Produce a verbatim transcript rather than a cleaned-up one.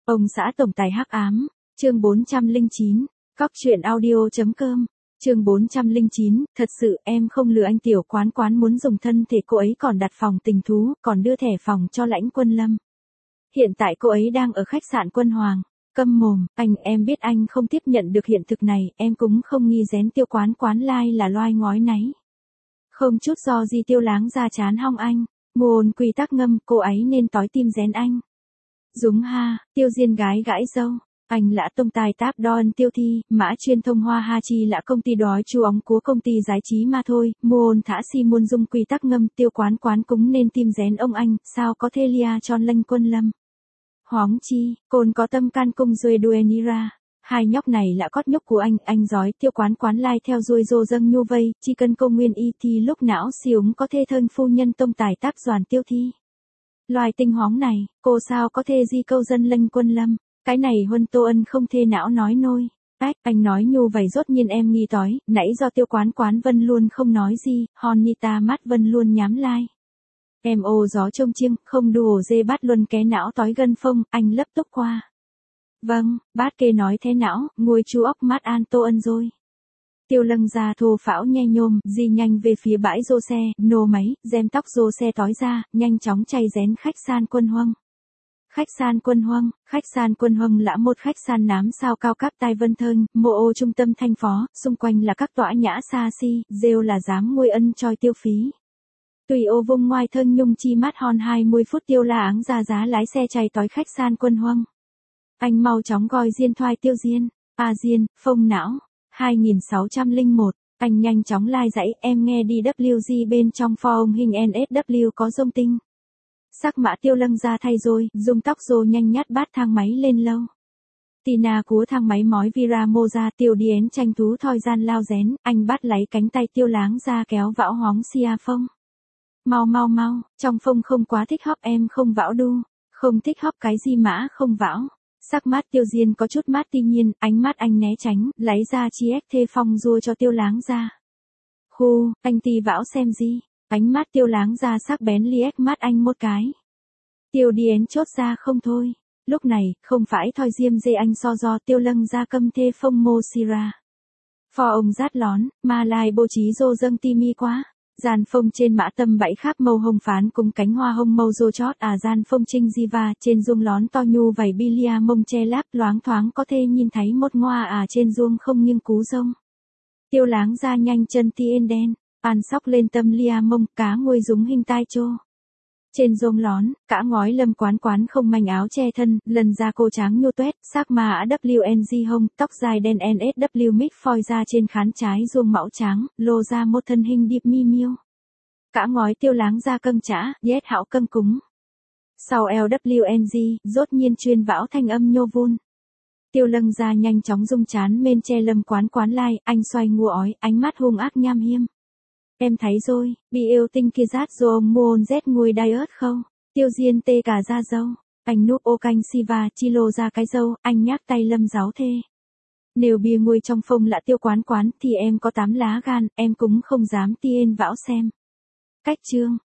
Ông xã tổng tài hắc ám, chương bốn trăm lẻ chín, cóc truyện audio chấm com, chương bốn trăm lẻ chín, thật sự em không lừa anh, tiểu quán quán muốn dùng thân thể cô ấy còn đặt phòng tình thú, còn đưa thẻ phòng cho Lãnh Quân Lâm. Hiện tại cô ấy đang ở khách sạn Quân Hoàng. Câm mồm, anh, em biết anh không tiếp nhận được hiện thực này, em cũng không nghi rén tiêu quán quán lai là loai ngói náy. Không chút do gì tiêu láng ra chán hong anh, ngôn quy tắc ngâm, cô ấy nên tói tim rén anh. Dúng ha, tiêu diên gái gãi dâu, anh lã tông tài táp đòn tiêu thi, mã chuyên thông hoa ha chi lã công ty đói chu óng của công ty giải trí mà thôi, môn thả si muôn dung quy tắc ngâm, tiêu quán quán cũng nên tim rén ông anh, sao có thể lia tròn Lãnh Quân Lâm. Hoóng chi, côn có tâm can cung duê duenira. Hai nhóc này là cót nhóc của anh, anh giói tiêu quán quán lai theo ruồi rô dâng nhu vây, chỉ cần công nguyên y thì lúc não xiúng có thể thân phu nhân tông tài táp doàn tiêu thi. Loài tinh hoóng này, cô sao có thể di câu dân Lãnh Quân Lâm, cái này Huân Tô Ân không thể não nói nôi. Ách, anh nói nhu vậy rốt nhiên em nghi tói, nãy do tiêu quán quán Vân luôn không nói gì, Honita mắt Vân luôn nhám lai. Em ô gió trông chiêng, không đùa dê bát luân ké não tói gân phông, anh lấp túc qua. Vâng, bát kê nói thế não, ngồi chú óc mát an Tô Ân rồi. Tiêu Lâng ra thô phão nhe nhôm, di nhanh về phía bãi rô xe, nô máy, dèm tóc rô xe tói ra, nhanh chóng chạy rén khách sạn Quân Hoang. Khách sạn Quân Hoang, khách sạn Quân Hoang là một khách sạn nám sao cao cấp tại Vân Thơn, mộ ô trung tâm thành phố, xung quanh là các tòa nhã xa xi, rêu là dám ngôi ân choi tiêu phí. Tùy ô vùng ngoài thân nhung chi mát hòn hai mươi phút tiêu là áng ra giá lái xe chạy tói khách sạn Quân Hoang. Anh mau chóng gọi diên thoại tiêu diên, à diên, phông não, hai nghìn sáu trăm lẻ một, anh nhanh chóng lai dãy, em nghe đi W G bên trong form hình N S W có rông tinh. Sắc mã Tiêu Lâng ra thay rồi, dùng tóc rô nhanh nhát bát thang máy lên lâu. Tina cúa thang máy mói vira mô ra tiêu điến tranh thú thoi gian lao rén, anh bắt lấy cánh tay tiêu láng ra kéo vão hóng xia phông. Mau mau mau, trong phông không quá thích hóc em không vão đu, không thích hóc cái gì mã không vão. Sắc mát tiêu diên có chút mát tuy nhiên, ánh mắt anh né tránh, lấy ra chi ếch thê phong rua cho tiêu láng ra. Khu, anh tì vão xem gì, ánh mắt tiêu láng ra sắc bén liếc mắt anh một cái. Tiêu điến chốt ra không thôi, lúc này, không phải thoi diêm dê anh so do tiêu lâng ra câm thê phong mô sira. Phò ông rát lón, mà lại bố trí rô dâng ti mi quá. Gian phông trên mã tâm bẫy khác màu hồng phán cùng cánh hoa hồng màu rô chót à gian phông trinh diva trên dung lón to nhu vảy bilia mông che láp loáng thoáng có thể nhìn thấy một ngoa à trên dung không nghiêng cú rông. Tiêu láng ra nhanh chân tiên đen, bàn sóc lên tâm lia mông cá ngồi dúng hình tai chô. Trên rông lón, cả ngói Lâm quán quán không manh áo che thân, lần ra cô tráng nhô tuét, sắc mà W N G hông, tóc dài đen N S W mít phoi ra trên khán trái ruông mão trắng, lô ra một thân hình điệp mi miêu. Cả ngói tiêu láng ra câng chã, yết hạo câng cúng. Sau L W N G, rốt nhiên chuyên vão thanh âm nhô vun. Tiêu Lâng ra nhanh chóng dung chán men che Lâm quán quán lai, anh xoay ngua ói, ánh mắt hung ác nham hiêm. Em thấy rồi, bị yêu tinh kia rát rồi ông môn rét ngồi đai ớt không? Tiêu diên tê cả da dâu, anh núp ô canh siva chi lô ra cái dâu, anh nhắc tay Lâm giáo thê. Nếu bia ngồi trong phông lạ tiêu quán quán thì em có tám lá gan, em cũng không dám tiên vão xem. Cách chương,